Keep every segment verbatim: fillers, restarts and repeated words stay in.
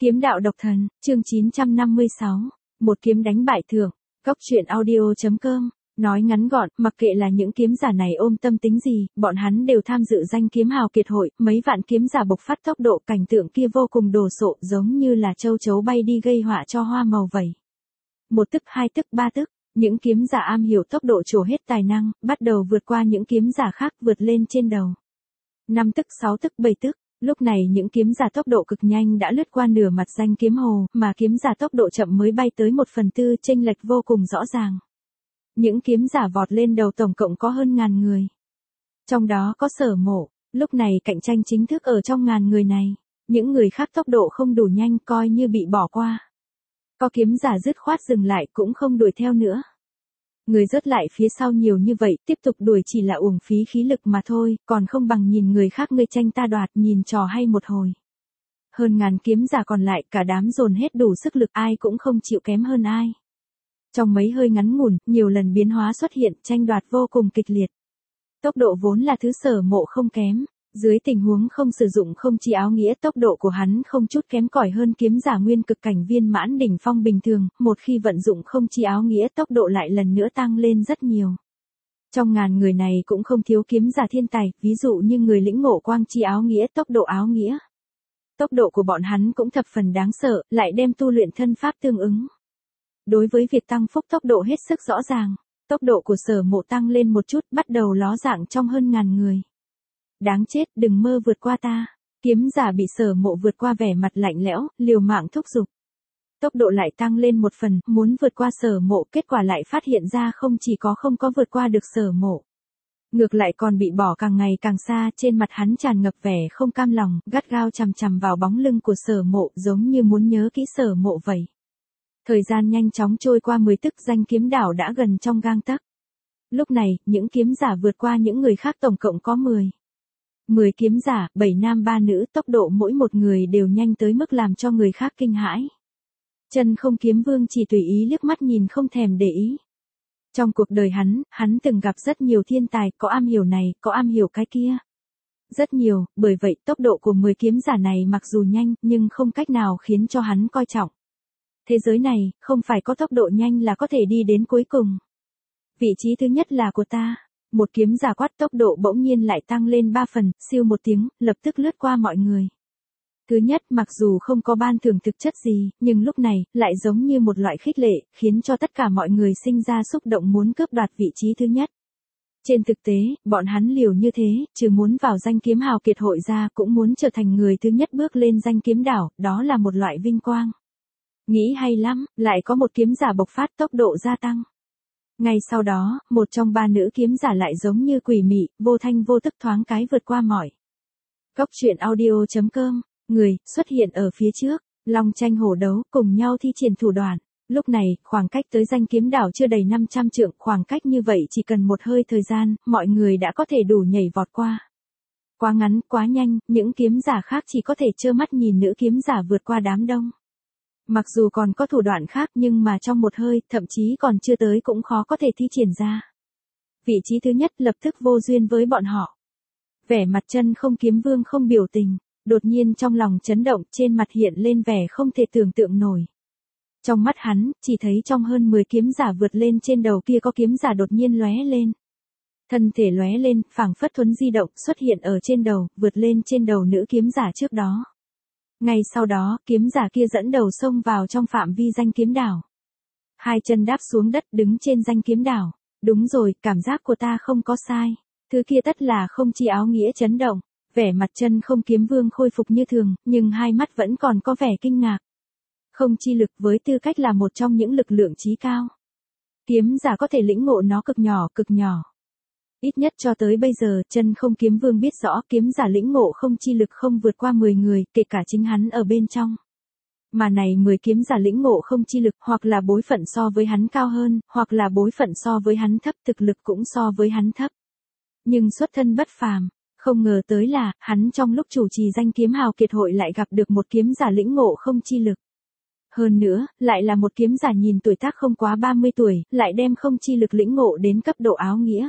Kiếm đạo độc thần, chương chín trăm năm mươi sáu, một kiếm đánh bại thượng. Cốc truyện audio chấm com, nói ngắn gọn, mặc kệ là những kiếm giả này ôm tâm tính gì, bọn hắn đều tham dự danh kiếm hào kiệt hội, mấy vạn kiếm giả bộc phát tốc độ, cảnh tượng kia vô cùng đồ sộ, giống như là châu chấu bay đi gây họa cho hoa màu vậy. Một tức, hai tức, ba tức, những kiếm giả am hiểu tốc độ trổ hết tài năng, bắt đầu vượt qua những kiếm giả khác, vượt lên trên đầu. Năm tức, sáu tức, bảy tức. Lúc này những kiếm giả tốc độ cực nhanh đã lướt qua nửa mặt danh kiếm hồ, mà kiếm giả tốc độ chậm mới bay tới một phần tư, chênh lệch vô cùng rõ ràng. Những kiếm giả vọt lên đầu tổng cộng có hơn ngàn người. Trong đó có Sở Mộ, lúc này cạnh tranh chính thức ở trong ngàn người này. Những người khác tốc độ không đủ nhanh coi như bị bỏ qua. Có kiếm giả dứt khoát dừng lại cũng không đuổi theo nữa. Người rớt lại phía sau nhiều như vậy, tiếp tục đuổi chỉ là uổng phí khí lực mà thôi, còn không bằng nhìn người khác ngươi tranh ta đoạt, nhìn trò hay một hồi. Hơn ngàn kiếm giả còn lại, cả đám dồn hết đủ sức lực, ai cũng không chịu kém hơn ai. Trong mấy hơi ngắn ngủn, nhiều lần biến hóa xuất hiện, tranh đoạt vô cùng kịch liệt. Tốc độ vốn là thứ Sở Mộ không kém. Dưới tình huống không sử dụng không chi áo nghĩa, tốc độ của hắn không chút kém cỏi hơn kiếm giả nguyên cực cảnh viên mãn đỉnh phong bình thường, một khi vận dụng không chi áo nghĩa tốc độ lại lần nữa tăng lên rất nhiều. Trong ngàn người này cũng không thiếu kiếm giả thiên tài, ví dụ như người lĩnh ngộ quang chi áo nghĩa, tốc độ áo nghĩa. Tốc độ của bọn hắn cũng thập phần đáng sợ, lại đem tu luyện thân pháp tương ứng. Đối với việc tăng phúc tốc độ hết sức rõ ràng, tốc độ của Sở Mộ tăng lên một chút, bắt đầu ló dạng trong hơn ngàn người. Đáng chết, đừng mơ vượt qua ta. Kiếm giả bị Sở Mộ vượt qua vẻ mặt lạnh lẽo, liều mạng thúc giục. Tốc độ lại tăng lên một phần, muốn vượt qua Sở Mộ, kết quả lại phát hiện ra không chỉ có không có vượt qua được Sở Mộ. Ngược lại còn bị bỏ càng ngày càng xa, trên mặt hắn tràn ngập vẻ không cam lòng, gắt gao chằm chằm vào bóng lưng của Sở Mộ, giống như muốn nhớ kỹ Sở Mộ vậy. Thời gian nhanh chóng trôi qua, mười tức danh kiếm đảo đã gần trong gang tấc. Lúc này, những kiếm giả vượt qua những người khác tổng cộng có mười. mười kiếm giả, bảy nam ba nữ, tốc độ mỗi một người đều nhanh tới mức làm cho người khác kinh hãi. Chân Không Kiếm Vương chỉ tùy ý liếc mắt nhìn không thèm để ý. Trong cuộc đời hắn, hắn từng gặp rất nhiều thiên tài, có am hiểu này, có am hiểu cái kia. Rất nhiều, bởi vậy tốc độ của mười kiếm giả này mặc dù nhanh, nhưng không cách nào khiến cho hắn coi trọng. Thế giới này, không phải có tốc độ nhanh là có thể đi đến cuối cùng. Vị trí thứ nhất là của ta. Một kiếm giả quát, tốc độ bỗng nhiên lại tăng lên ba phần, siêu một tiếng, lập tức lướt qua mọi người. Thứ nhất, mặc dù không có ban thưởng thực chất gì, nhưng lúc này, lại giống như một loại khích lệ, khiến cho tất cả mọi người sinh ra xúc động muốn cướp đoạt vị trí thứ nhất. Trên thực tế, bọn hắn liều như thế, trừ muốn vào danh kiếm hào kiệt hội ra, cũng muốn trở thành người thứ nhất bước lên danh kiếm đảo, đó là một loại vinh quang. Nghĩ hay lắm, lại có một kiếm giả bộc phát, tốc độ gia tăng. Ngay sau đó, một trong ba nữ kiếm giả lại giống như quỷ mị, vô thanh vô tức thoáng cái vượt qua mọi. Cốc truyện audio chấm com, người, xuất hiện ở phía trước, long tranh hổ đấu, cùng nhau thi triển thủ đoạn. Lúc này, khoảng cách tới danh kiếm đảo chưa đầy năm trăm trượng, khoảng cách như vậy chỉ cần một hơi thời gian, mọi người đã có thể đủ nhảy vọt qua. Quá ngắn, quá nhanh, những kiếm giả khác chỉ có thể trơ mắt nhìn nữ kiếm giả vượt qua đám đông. Mặc dù còn có thủ đoạn khác nhưng mà trong một hơi, thậm chí còn chưa tới cũng khó có thể thi triển ra. Vị trí thứ nhất lập tức vô duyên với bọn họ. Vẻ mặt Chân Không Kiếm Vương không biểu tình, đột nhiên trong lòng chấn động, trên mặt hiện lên vẻ không thể tưởng tượng nổi. Trong mắt hắn, chỉ thấy trong hơn mười kiếm giả vượt lên trên đầu kia có kiếm giả đột nhiên lóe lên. Thân thể lóe lên, phảng phất thuấn di động, xuất hiện ở trên đầu, vượt lên trên đầu nữ kiếm giả trước đó. Ngay sau đó, kiếm giả kia dẫn đầu xông vào trong phạm vi danh kiếm đảo. Hai chân đáp xuống đất, đứng trên danh kiếm đảo. Đúng rồi, cảm giác của ta không có sai. Thứ kia tất là không chi áo nghĩa chấn động. Vẻ mặt Chân Không Kiếm Vương khôi phục như thường, nhưng hai mắt vẫn còn có vẻ kinh ngạc. Không chi lực với tư cách là một trong những lực lượng chí cao. Kiếm giả có thể lĩnh ngộ nó cực nhỏ, cực nhỏ. Ít nhất cho tới bây giờ, Chân Không Kiếm Vương biết rõ kiếm giả lĩnh ngộ không chi lực không vượt qua mười người, kể cả chính hắn ở bên trong. Mà này mười kiếm giả lĩnh ngộ không chi lực, hoặc là bối phận so với hắn cao hơn, hoặc là bối phận so với hắn thấp, thực lực cũng so với hắn thấp. Nhưng xuất thân bất phàm, không ngờ tới là, hắn trong lúc chủ trì danh kiếm hào kiệt hội lại gặp được một kiếm giả lĩnh ngộ không chi lực. Hơn nữa, lại là một kiếm giả nhìn tuổi tác không quá ba mươi tuổi, lại đem không chi lực lĩnh ngộ đến cấp độ áo nghĩa.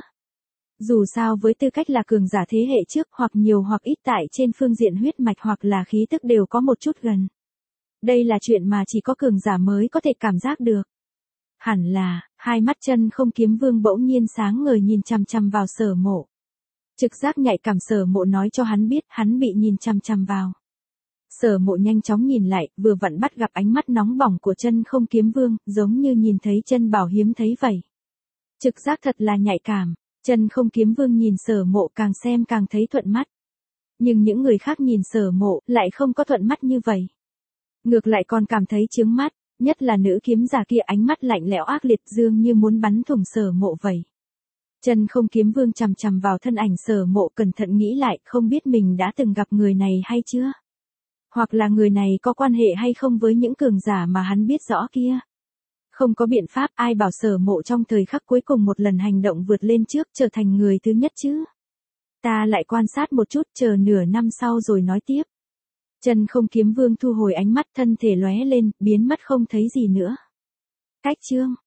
Dù sao với tư cách là cường giả thế hệ trước, hoặc nhiều hoặc ít tại trên phương diện huyết mạch hoặc là khí tức đều có một chút gần. Đây là chuyện mà chỉ có cường giả mới có thể cảm giác được. Hẳn là, hai mắt Chân Không Kiếm Vương bỗng nhiên sáng ngời nhìn chằm chằm vào Sở Mộ. Trực giác nhạy cảm Sở Mộ nói cho hắn biết hắn bị nhìn chằm chằm vào. Sở Mộ nhanh chóng nhìn lại, vừa vặn bắt gặp ánh mắt nóng bỏng của Chân Không Kiếm Vương, giống như nhìn thấy chân bảo hiếm thấy vậy. Trực giác thật là nhạy cảm, Chân Không Kiếm Vương nhìn Sở Mộ càng xem càng thấy thuận mắt. Nhưng những người khác nhìn Sở Mộ lại không có thuận mắt như vậy. Ngược lại còn cảm thấy chướng mắt, nhất là nữ kiếm giả kia ánh mắt lạnh lẽo ác liệt dường như muốn bắn thủng Sở Mộ vậy. Chân Không Kiếm Vương chằm chằm vào thân ảnh Sở Mộ cẩn thận nghĩ lại không biết mình đã từng gặp người này hay chưa. Hoặc là người này có quan hệ hay không với những cường giả mà hắn biết rõ kia. Không có biện pháp ai bảo Sở Mộ trong thời khắc cuối cùng một lần hành động vượt lên trước trở thành người thứ nhất chứ. Ta lại quan sát một chút chờ nửa năm sau rồi nói tiếp. Chân Không Kiếm Vương thu hồi ánh mắt thân thể lóe lên, biến mất không thấy gì nữa. Cách chương